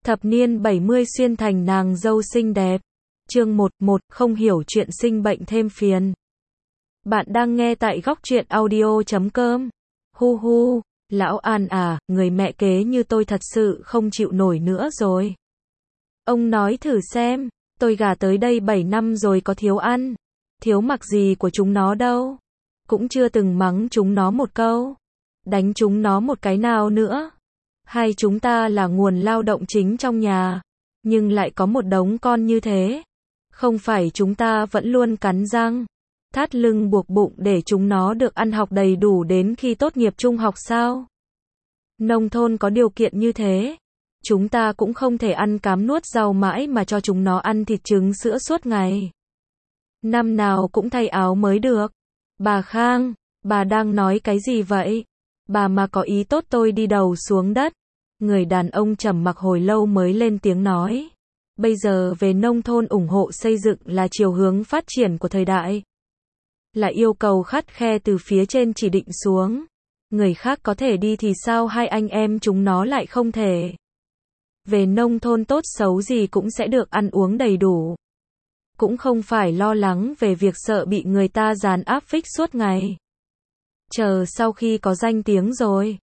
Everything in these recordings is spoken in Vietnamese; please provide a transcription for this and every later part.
Thập niên 70 xuyên thành nàng dâu xinh đẹp. Chương 11, không hiểu chuyện sinh bệnh thêm phiền. Bạn đang nghe tại góc truyện audio.com. Hu hu, lão An à, người mẹ kế như tôi thật sự không chịu nổi nữa rồi. Ông nói thử xem, tôi gả tới đây 7 năm rồi có thiếu ăn, thiếu mặc gì của chúng nó đâu. Cũng chưa từng mắng chúng nó một câu, đánh chúng nó một cái nào nữa. Hai chúng ta là nguồn lao động chính trong nhà, nhưng lại có một đống con như thế. Không phải chúng ta vẫn luôn cắn răng, thắt lưng buộc bụng để chúng nó được ăn học đầy đủ đến khi tốt nghiệp trung học sao? Nông thôn có điều kiện như thế, chúng ta cũng không thể ăn cám nuốt rau mãi mà cho chúng nó ăn thịt trứng sữa suốt ngày. Năm nào cũng thay áo mới được. Bà Khang, bà đang nói cái gì vậy? Bà mà có ý tốt tôi đi đầu xuống đất. Người đàn ông trầm mặc hồi lâu mới lên tiếng nói. Bây giờ về nông thôn ủng hộ xây dựng là chiều hướng phát triển của thời đại. Là yêu cầu khắt khe từ phía trên chỉ định xuống. Người khác có thể đi thì sao hai anh em chúng nó lại không thể. Về nông thôn tốt xấu gì cũng sẽ được ăn uống đầy đủ. Cũng không phải lo lắng về việc sợ bị người ta dàn áp phích suốt ngày. Chờ sau khi có danh tiếng rồi,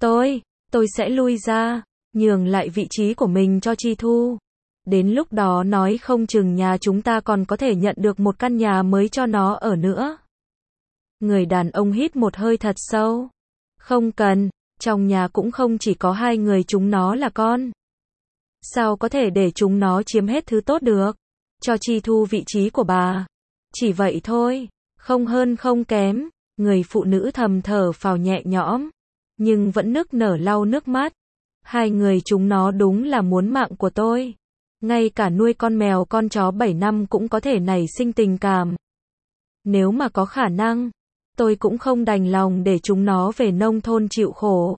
tôi sẽ lui ra, nhường lại vị trí của mình cho Chi Thu. Đến lúc đó nói không chừng nhà chúng ta còn có thể nhận được một căn nhà mới cho nó ở nữa. Người đàn ông hít một hơi thật sâu. Không cần, trong nhà cũng không chỉ có hai người chúng nó là con. Sao có thể để chúng nó chiếm hết thứ tốt được? Cho Chi Thu vị trí của bà. Chỉ vậy thôi, không hơn không kém. Người phụ nữ thầm thở phào nhẹ nhõm, nhưng vẫn nức nở lau nước mắt. Hai người chúng nó đúng là muốn mạng của tôi. Ngay cả nuôi con mèo con chó 7 năm cũng có thể nảy sinh tình cảm. Nếu mà có khả năng, tôi cũng không đành lòng để chúng nó về nông thôn chịu khổ.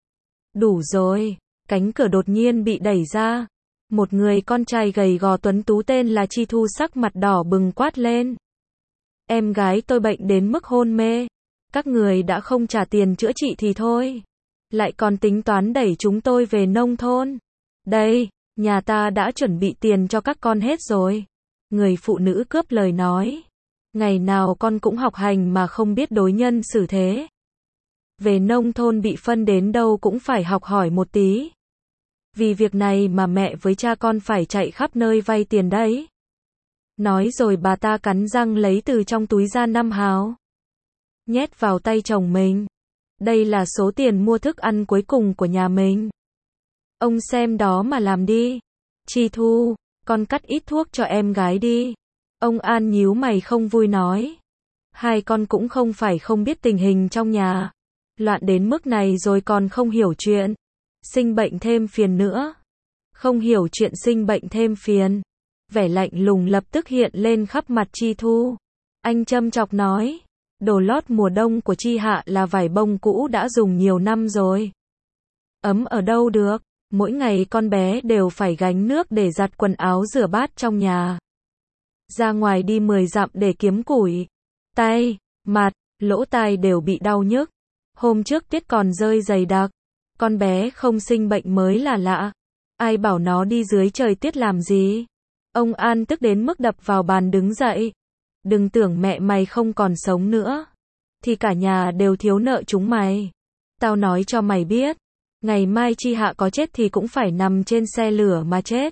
Đủ rồi, cánh cửa đột nhiên bị đẩy ra. Một người con trai gầy gò tuấn tú tên là Chi Thu sắc mặt đỏ bừng quát lên. Em gái tôi bệnh đến mức hôn mê. Các người đã không trả tiền chữa trị thì thôi, lại còn tính toán đẩy chúng tôi về nông thôn. Đây, nhà ta đã chuẩn bị tiền cho các con hết rồi. Người phụ nữ cướp lời nói. Ngày nào con cũng học hành mà không biết đối nhân xử thế. Về nông thôn bị phân đến đâu cũng phải học hỏi một tí. Vì việc này mà mẹ với cha con phải chạy khắp nơi vay tiền đấy. Nói rồi bà ta cắn răng lấy từ trong túi ra 5 hào. Nhét vào tay chồng mình. Đây là số tiền mua thức ăn cuối cùng của nhà mình. Ông xem đó mà làm đi. Chi Thu, con cắt ít thuốc cho em gái đi. Ông An nhíu mày không vui nói. Hai con cũng không phải không biết tình hình trong nhà. Loạn đến mức này rồi còn không hiểu chuyện. Sinh bệnh thêm phiền nữa. Không hiểu chuyện sinh bệnh thêm phiền. Vẻ lạnh lùng lập tức hiện lên khắp mặt Chi Thu. Anh châm chọc nói. Đồ lót mùa đông của Chi Hạ là vải bông cũ đã dùng nhiều năm rồi. Ấm ở đâu được, mỗi ngày con bé đều phải gánh nước để giặt quần áo rửa bát trong nhà. Ra ngoài đi 10 dặm để kiếm củi. Tay, mặt, lỗ tai đều bị đau nhức. Hôm trước tiết còn rơi dày đặc. Con bé không sinh bệnh mới là lạ. Ai bảo nó đi dưới trời tiết làm gì? Ông An tức đến mức đập vào bàn đứng dậy. Đừng tưởng mẹ mày không còn sống nữa, thì cả nhà đều thiếu nợ chúng mày. Tao nói cho mày biết, ngày mai Chi Hạ có chết thì cũng phải nằm trên xe lửa mà chết.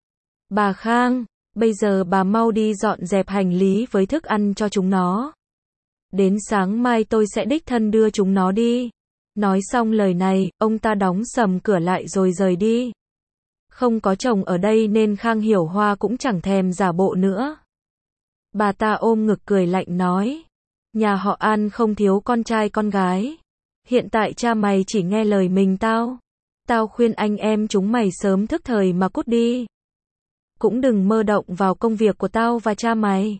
Bà Khang, bây giờ bà mau đi dọn dẹp hành lý với thức ăn cho chúng nó. Đến sáng mai tôi sẽ đích thân đưa chúng nó đi. Nói xong lời này, ông ta đóng sầm cửa lại rồi rời đi. Không có chồng ở đây nên Khang Hiểu Hoa cũng chẳng thèm giả bộ nữa. Bà ta ôm ngực cười lạnh nói. Nhà họ An không thiếu con trai con gái. Hiện tại cha mày chỉ nghe lời mình tao. Tao khuyên anh em chúng mày sớm thức thời mà cút đi. Cũng đừng mơ động vào công việc của tao và cha mày.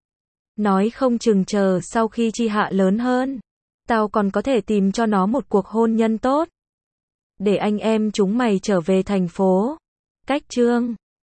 Nói không chừng chờ sau khi Chi Hạ lớn hơn, tao còn có thể tìm cho nó một cuộc hôn nhân tốt. Để anh em chúng mày trở về thành phố. Cách chương